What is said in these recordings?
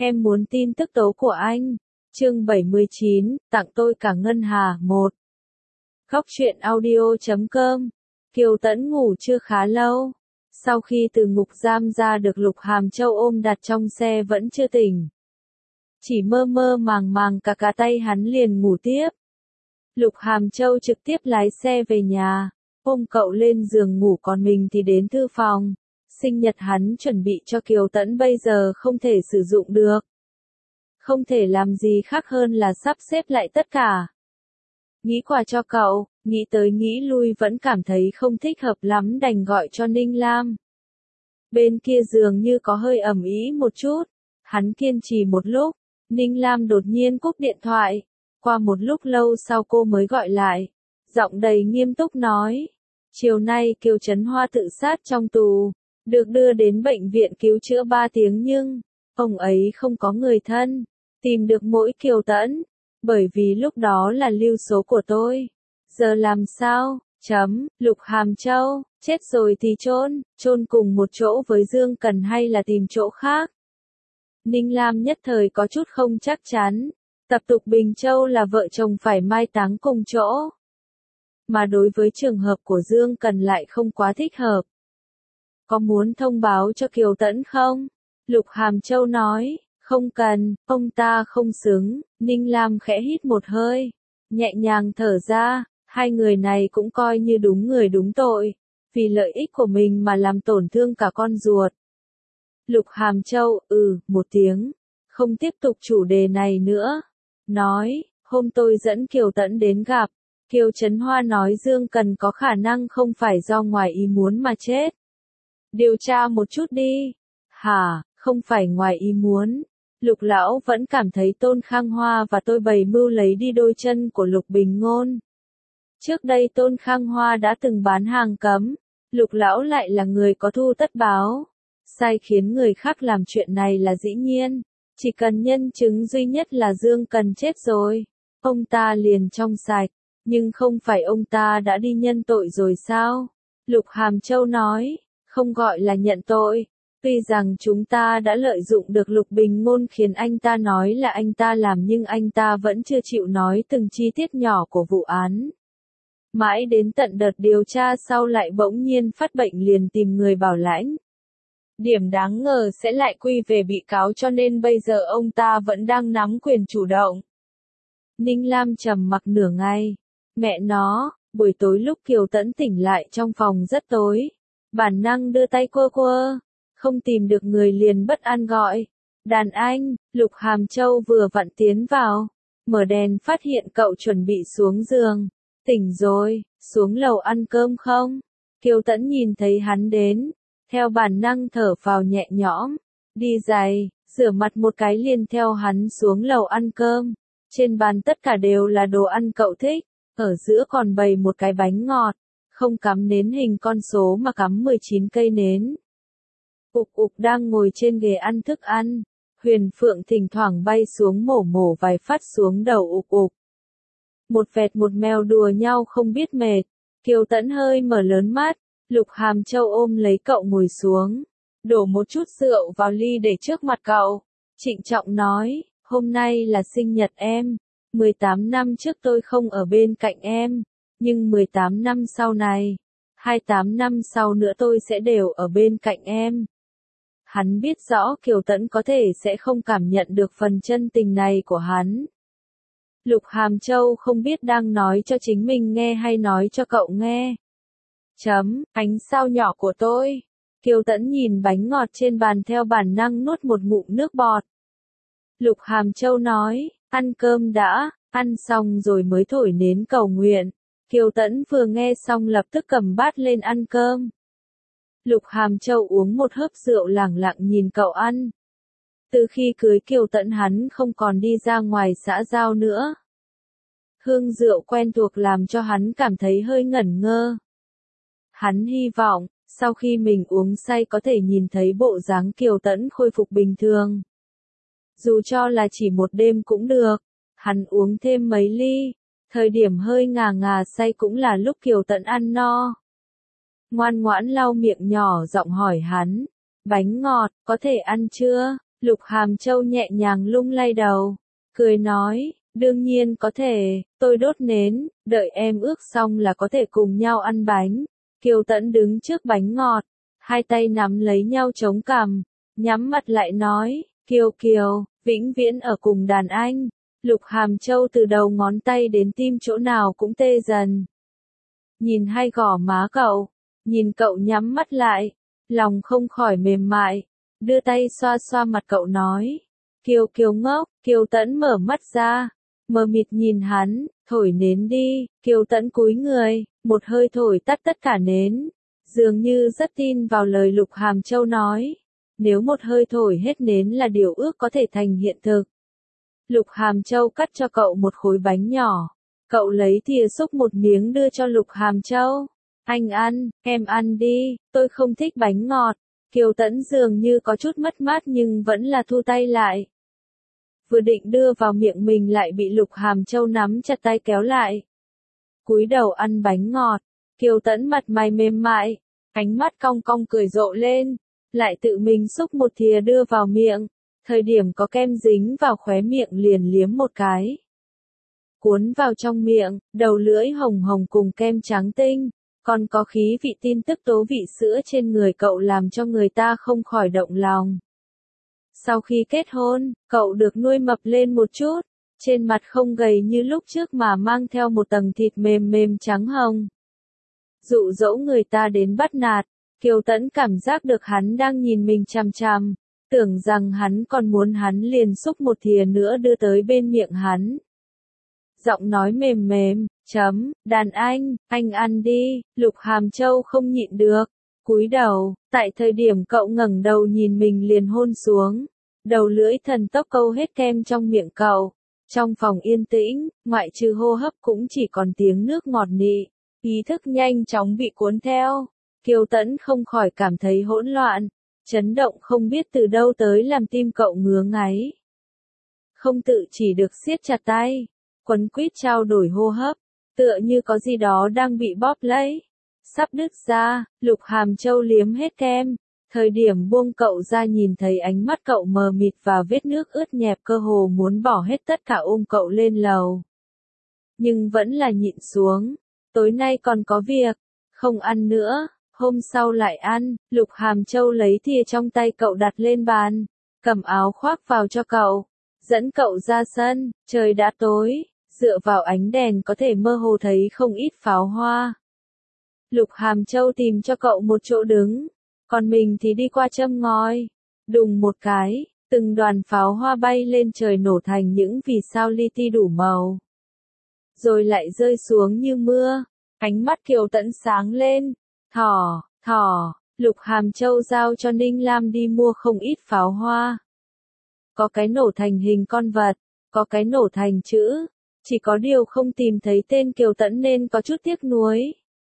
Em muốn tin tức tố của anh. Chương 79, tặng tôi cả ngân hà. 1. Góc truyện audio.com. Kiều Tẫn ngủ chưa khá lâu. Sau khi từ ngục giam ra được Lục Hàm Châu ôm đặt trong xe vẫn chưa tỉnh. Chỉ mơ mơ màng màng cả tay hắn liền ngủ tiếp. Lục Hàm Châu trực tiếp lái xe về nhà, ôm cậu lên giường ngủ còn mình thì đến thư phòng. Sinh nhật hắn chuẩn bị cho Kiều Tẫn bây giờ không thể sử dụng được. Không thể làm gì khác hơn là sắp xếp lại tất cả. Nghĩ quà cho cậu, nghĩ tới nghĩ lui vẫn cảm thấy không thích hợp lắm đành gọi cho Ninh Lam. Bên kia dường như có hơi ầm ĩ một chút. Hắn kiên trì một lúc, Ninh Lam đột nhiên cúp điện thoại. Qua một lúc lâu sau cô mới gọi lại. Giọng đầy nghiêm túc nói. Chiều nay Kiều Trấn Hoa tự sát trong tù. Được đưa đến bệnh viện cứu chữa 3 tiếng nhưng, ông ấy không có người thân. Tìm được mỗi Kiều Tẫn. Bởi vì lúc đó là lưu số của tôi. Giờ làm sao? Lục Hàm Châu, chết rồi thì chôn cùng một chỗ với Dương Cần hay là tìm chỗ khác? Ninh Lam nhất thời có chút không chắc chắn. Tập tục Bình Châu là vợ chồng phải mai táng cùng chỗ. Mà đối với trường hợp của Dương Cần lại không quá thích hợp. Có muốn thông báo cho Kiều Tẫn không? Lục Hàm Châu nói, không cần, ông ta không xứng. Ninh Lam khẽ hít một hơi, nhẹ nhàng thở ra, hai người này cũng coi như đúng người đúng tội, vì lợi ích của mình mà làm tổn thương cả con ruột. Lục Hàm Châu, một tiếng, không tiếp tục chủ đề này nữa. Nói, hôm tôi dẫn Kiều Tẫn đến gặp, Kiều Trấn Hoa nói Dương Cần có khả năng không phải do ngoài ý muốn mà chết. Điều tra một chút đi. Hả, không phải ngoài ý muốn. Lục lão vẫn cảm thấy Tôn Khang Hoa và tôi bày mưu lấy đi đôi chân của Lục Bình Ngôn. Trước đây Tôn Khang Hoa đã từng bán hàng cấm. Lục lão lại là người có thu tất báo. Sai khiến người khác làm chuyện này là dĩ nhiên. Chỉ cần nhân chứng duy nhất là Dương Cần chết rồi. Ông ta liền trong sạch. Nhưng không phải ông ta đã đi nhân tội rồi sao? Lục Hàm Châu nói. Không gọi là nhận tội. Tuy rằng chúng ta đã lợi dụng được Lục Bình Ngôn khiến anh ta nói là anh ta làm nhưng anh ta vẫn chưa chịu nói từng chi tiết nhỏ của vụ án. Mãi đến tận đợt điều tra sau lại bỗng nhiên phát bệnh liền tìm người bảo lãnh. Điểm đáng ngờ sẽ lại quy về bị cáo cho nên bây giờ ông ta vẫn đang nắm quyền chủ động. Ninh Lam trầm mặc nửa ngày. Mẹ nó, buổi tối lúc Kiều Tẫn tỉnh lại trong phòng rất tối. Bản năng đưa tay quơ. Không tìm được người liền bất an gọi. Đàn anh, Lục Hàm Châu vừa vặn tiến vào. Mở đèn phát hiện cậu chuẩn bị xuống giường. Tỉnh rồi, xuống lầu ăn cơm không? Kiều Tẫn nhìn thấy hắn đến. Theo bản năng thở phào nhẹ nhõm. Đi giày, rửa mặt một cái liền theo hắn xuống lầu ăn cơm. Trên bàn tất cả đều là đồ ăn cậu thích. Ở giữa còn bày một cái bánh ngọt. Không cắm nến hình con số mà cắm 19 cây nến. Ục đang ngồi trên ghế ăn thức ăn. Huyền Phượng thỉnh thoảng bay xuống mổ vài phát xuống đầu Ục. Một vẹt một mèo đùa nhau không biết mệt. Kiều Tẫn hơi mở lớn mắt. Lục Hàm Châu ôm lấy cậu ngồi xuống. Đổ một chút rượu vào ly để trước mặt cậu. Trịnh trọng nói, hôm nay là sinh nhật em. 18 năm trước tôi không ở bên cạnh em. Nhưng 18 năm sau này, 28 năm sau nữa tôi sẽ đều ở bên cạnh em. Hắn biết rõ Kiều Tẫn có thể sẽ không cảm nhận được phần chân tình này của hắn. Lục Hàm Châu không biết đang nói cho chính mình nghe hay nói cho cậu nghe. Ánh sao nhỏ của tôi. Kiều Tẫn nhìn bánh ngọt trên bàn theo bản năng nuốt một ngụm nước bọt. Lục Hàm Châu nói, ăn cơm đã, ăn xong rồi mới thổi nến cầu nguyện. Kiều Tẫn vừa nghe xong lập tức cầm bát lên ăn cơm. Lục Hàm Châu uống một hớp rượu lẳng lặng nhìn cậu ăn. Từ khi cưới Kiều Tẫn hắn không còn đi ra ngoài xã giao nữa. Hương rượu quen thuộc làm cho hắn cảm thấy hơi ngẩn ngơ. Hắn hy vọng, sau khi mình uống say có thể nhìn thấy bộ dáng Kiều Tẫn khôi phục bình thường. Dù cho là chỉ một đêm cũng được. Hắn uống thêm mấy ly. Thời điểm hơi ngà say cũng là lúc Kiều Tẫn ăn no. Ngoan ngoãn lau miệng nhỏ giọng hỏi hắn. Bánh ngọt, có thể ăn chưa? Lục Hàm Châu nhẹ nhàng lung lay đầu, cười nói, đương nhiên có thể, tôi đốt nến, đợi em ước xong là có thể cùng nhau ăn bánh. Kiều Tẫn đứng trước bánh ngọt, hai tay nắm lấy nhau chống cằm, nhắm mặt lại nói, Kiều Kiều, vĩnh viễn ở cùng đàn anh. Lục Hàm Châu từ đầu ngón tay đến tim chỗ nào cũng tê dần. Nhìn hai gò má cậu, nhìn cậu nhắm mắt lại, lòng không khỏi mềm mại, đưa tay xoa xoa mặt cậu nói, Kiều Kiều ngốc. Kiều Tẫn mở mắt ra, mờ mịt nhìn hắn, thổi nến đi. Kiều Tẫn cúi người, một hơi thổi tắt tất cả nến, dường như rất tin vào lời Lục Hàm Châu nói, nếu một hơi thổi hết nến là điều ước có thể thành hiện thực. Lục Hàm Châu cắt cho cậu một khối bánh nhỏ, cậu lấy thìa xúc một miếng đưa cho Lục Hàm Châu, anh ăn, em ăn đi, tôi không thích bánh ngọt. Kiều Tẫn dường như có chút mất mát nhưng vẫn là thu tay lại. Vừa định đưa vào miệng mình lại bị Lục Hàm Châu nắm chặt tay kéo lại. Cúi đầu ăn bánh ngọt, Kiều Tẫn mặt mày mềm mại, ánh mắt cong cong cười rộ lên, lại tự mình xúc một thìa đưa vào miệng, thời điểm có kem dính vào khóe miệng liền liếm một cái. Cuốn vào trong miệng, đầu lưỡi hồng hồng cùng kem trắng tinh, còn có khí vị tin tức tố vị sữa trên người cậu làm cho người ta không khỏi động lòng. Sau khi kết hôn, cậu được nuôi mập lên một chút, trên mặt không gầy như lúc trước mà mang theo một tầng thịt mềm mềm trắng hồng. Dụ dỗ người ta đến bắt nạt, Kiều Tẫn cảm giác được hắn đang nhìn mình chằm chằm, tưởng rằng hắn còn muốn hắn liền xúc một thìa nữa đưa tới bên miệng hắn. Giọng nói mềm mềm, đàn anh ăn đi. Lục Hàm Châu không nhịn được, cúi đầu, tại thời điểm cậu ngẩng đầu nhìn mình liền hôn xuống, đầu lưỡi thần tốc câu hết kem trong miệng cậu. Trong phòng yên tĩnh, ngoại trừ hô hấp cũng chỉ còn tiếng nước ngọt nị, ý thức nhanh chóng bị cuốn theo. Kiều Tẫn không khỏi cảm thấy hỗn loạn, chấn động không biết từ đâu tới làm tim cậu ngứa ngáy. Không tự chỉ được siết chặt tay, quấn quýt trao đổi hô hấp, tựa như có gì đó đang bị bóp lấy. Sắp đứt ra, Lục Hàm Châu liếm hết kem, thời điểm buông cậu ra nhìn thấy ánh mắt cậu mờ mịt và vết nước ướt nhẹp cơ hồ muốn bỏ hết tất cả ôm cậu lên lầu. Nhưng vẫn là nhịn xuống, tối nay còn có việc, không ăn nữa, hôm sau lại ăn. Lục Hàm Châu lấy thìa trong tay cậu đặt lên bàn, cầm áo khoác vào cho cậu, dẫn cậu ra sân, trời đã tối, dựa vào ánh đèn có thể mơ hồ thấy không ít pháo hoa. Lục Hàm Châu tìm cho cậu một chỗ đứng, còn mình thì đi qua châm ngòi. Đùng một cái, từng đoàn pháo hoa bay lên trời nổ thành những vì sao li ti đủ màu. Rồi lại rơi xuống như mưa, ánh mắt Kiều Tẫn sáng lên. Thỏ, Lục Hàm Châu giao cho Ninh Lam đi mua không ít pháo hoa. Có cái nổ thành hình con vật, có cái nổ thành chữ, chỉ có điều không tìm thấy tên Kiều Tẫn nên có chút tiếc nuối.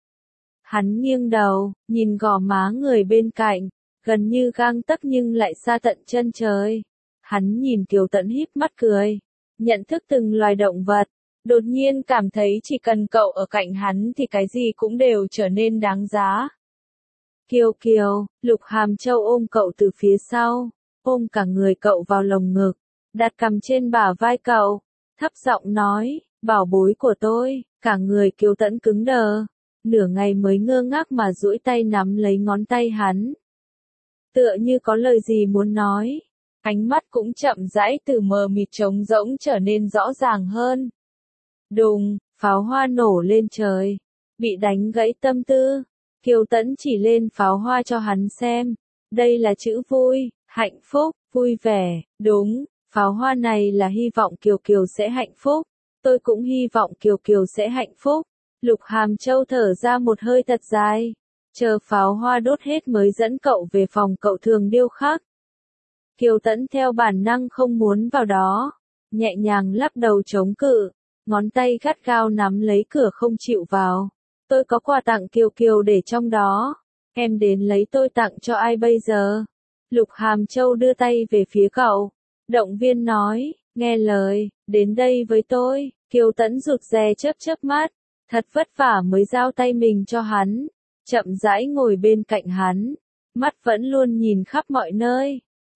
Hắn nghiêng đầu, nhìn gò má người bên cạnh, gần như gang tấc nhưng lại xa tận chân trời. Hắn nhìn Kiều Tẫn híp mắt cười, nhận thức từng loài động vật, đột nhiên cảm thấy chỉ cần cậu ở cạnh hắn thì cái gì cũng đều trở nên đáng giá. Kiều Kiều, Lục Hàm Châu ôm cậu từ phía sau, ôm cả người cậu vào lồng ngực, đặt cằm trên bả vai cậu, thấp giọng nói, bảo bối của tôi. Cả người Kiều Tẫn cứng đờ, nửa ngày mới ngơ ngác mà duỗi tay nắm lấy ngón tay hắn. Tựa như có lời gì muốn nói, ánh mắt cũng chậm rãi từ mờ mịt trống rỗng trở nên rõ ràng hơn. Đùng, pháo hoa nổ lên trời, bị đánh gãy tâm tư. Kiều Tẫn chỉ lên pháo hoa cho hắn xem, đây là chữ vui, hạnh phúc, vui vẻ, đúng, pháo hoa này là hy vọng Kiều Kiều sẽ hạnh phúc, tôi cũng hy vọng Kiều Kiều sẽ hạnh phúc. Lục Hàm Châu thở ra một hơi thật dài, chờ pháo hoa đốt hết mới dẫn cậu về phòng cậu thường điêu khắc. Kiều Tẫn theo bản năng không muốn vào đó, nhẹ nhàng lắc đầu chống cự, ngón tay gắt gao nắm lấy cửa không chịu vào. Tôi có quà tặng Kiều Kiều để trong đó, em đến lấy tôi tặng cho ai bây giờ? Lục Hàm Châu đưa tay về phía cậu, động viên nói, nghe lời, đến đây với tôi. Kiều Tẫn rụt rè chớp mắt, thật vất vả mới giao tay mình cho hắn, chậm rãi ngồi bên cạnh hắn, mắt vẫn luôn nhìn khắp mọi nơi.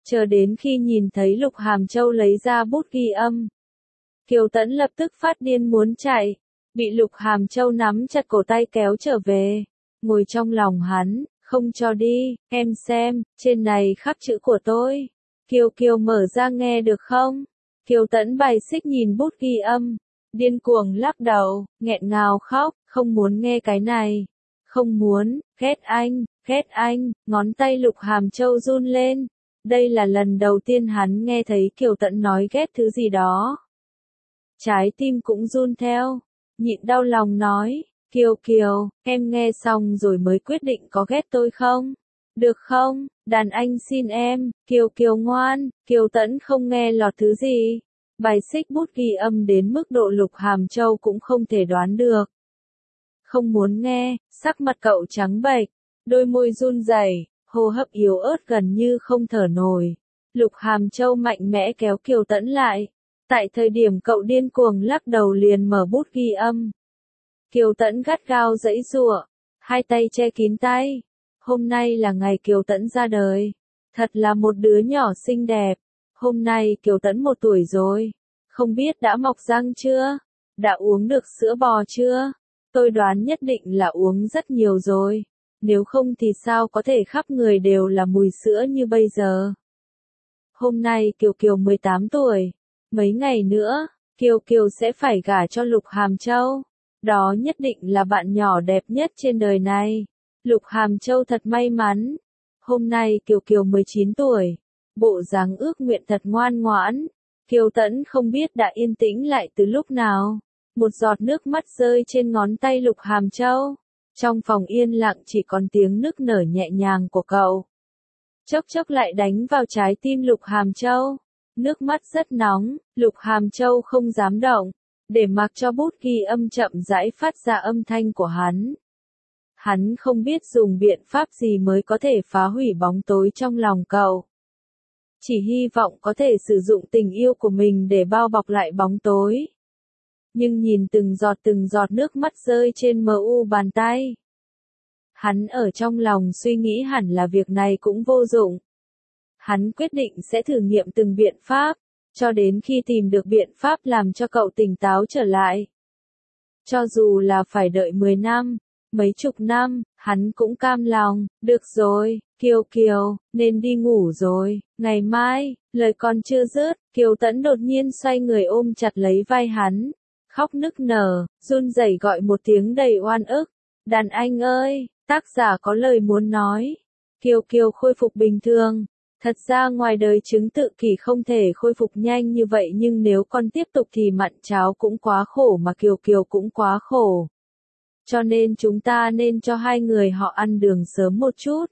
Chờ đến khi nhìn thấy Lục Hàm Châu lấy ra bút ghi âm. Kiều Tẫn lập tức phát điên muốn chạy, bị Lục Hàm Châu nắm chặt cổ tay kéo trở về, ngồi trong lòng hắn, không cho đi, em xem, trên này khắc chữ của tôi. Kiều Kiều mở ra nghe được không? Kiều Tẫn bài xích nhìn bút ghi âm, điên cuồng lắc đầu, nghẹn ngào khóc, không muốn nghe cái này. Không muốn, ghét anh, ngón tay Lục Hàm Châu run lên. Đây là lần đầu tiên hắn nghe thấy Kiều Tẫn nói ghét thứ gì đó. Trái tim cũng run theo, nhịn đau lòng nói, Kiều Kiều, em nghe xong rồi mới quyết định có ghét tôi không? Được không, đàn anh xin em, Kiều Kiều ngoan, Kiều Tẫn không nghe lọt thứ gì. Bài xích bút ghi âm đến mức độ Lục Hàm Châu cũng không thể đoán được. Không muốn nghe, sắc mặt cậu trắng bệch, đôi môi run rẩy, hô hấp yếu ớt gần như không thở nổi. Lục Hàm Châu mạnh mẽ kéo Kiều Tẫn lại. Tại thời điểm cậu điên cuồng lắc đầu liền mở bút ghi âm. Kiều Tẫn gắt gao giãy giụa, hai tay che kín tay. Hôm nay là ngày Kiều Tẫn ra đời. Thật là một đứa nhỏ xinh đẹp. Hôm nay Kiều Tẫn 1 tuổi rồi. Không biết đã mọc răng chưa? Đã uống được sữa bò chưa? Tôi đoán nhất định là uống rất nhiều rồi. Nếu không thì sao có thể khắp người đều là mùi sữa như bây giờ? Hôm nay Kiều Kiều 18 tuổi. Mấy ngày nữa, Kiều Kiều sẽ phải gả cho Lục Hàm Châu. Đó nhất định là bạn nhỏ đẹp nhất trên đời này. Lục Hàm Châu thật may mắn. Hôm nay Kiều Kiều 19 tuổi. Bộ dáng ước nguyện thật ngoan ngoãn. Kiều Tẫn không biết đã yên tĩnh lại từ lúc nào. Một giọt nước mắt rơi trên ngón tay Lục Hàm Châu. Trong phòng yên lặng chỉ còn tiếng nức nở nhẹ nhàng của cậu. Chốc chốc lại đánh vào trái tim Lục Hàm Châu. Nước mắt rất nóng, Lục Hàm Châu không dám động, để mặc cho bút ghi âm chậm rãi phát ra âm thanh của hắn. Hắn không biết dùng biện pháp gì mới có thể phá hủy bóng tối trong lòng cậu. Chỉ hy vọng có thể sử dụng tình yêu của mình để bao bọc lại bóng tối. Nhưng nhìn từng giọt nước mắt rơi trên mu bàn tay. Hắn ở trong lòng suy nghĩ hẳn là việc này cũng vô dụng. Hắn quyết định sẽ thử nghiệm từng biện pháp, cho đến khi tìm được biện pháp làm cho cậu tỉnh táo trở lại. Cho dù là phải đợi 10 năm, mấy chục năm, hắn cũng cam lòng. Được rồi, Kiều Kiều, nên đi ngủ rồi, ngày mai, lời còn chưa dứt, Kiều Tẫn đột nhiên xoay người ôm chặt lấy vai hắn, khóc nức nở, run rẩy gọi một tiếng đầy oan ức. Đàn anh ơi, tác giả có lời muốn nói. Kiều Kiều khôi phục bình thường. Thật ra ngoài đời chứng tự kỷ không thể khôi phục nhanh như vậy, nhưng nếu con tiếp tục thì mặn cháo cũng quá khổ mà Kiều Kiều cũng quá khổ. Cho nên chúng ta nên cho hai người họ ăn đường sớm một chút.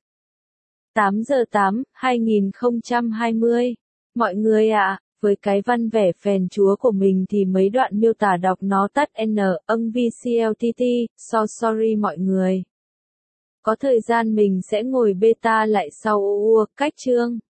8/8/2020. Mọi người ạ, với cái văn vẻ phèn chúa của mình thì mấy đoạn miêu tả đọc nó tắt N, VCLTT, sorry mọi người. Có thời gian mình sẽ ngồi beta lại sau cách chương.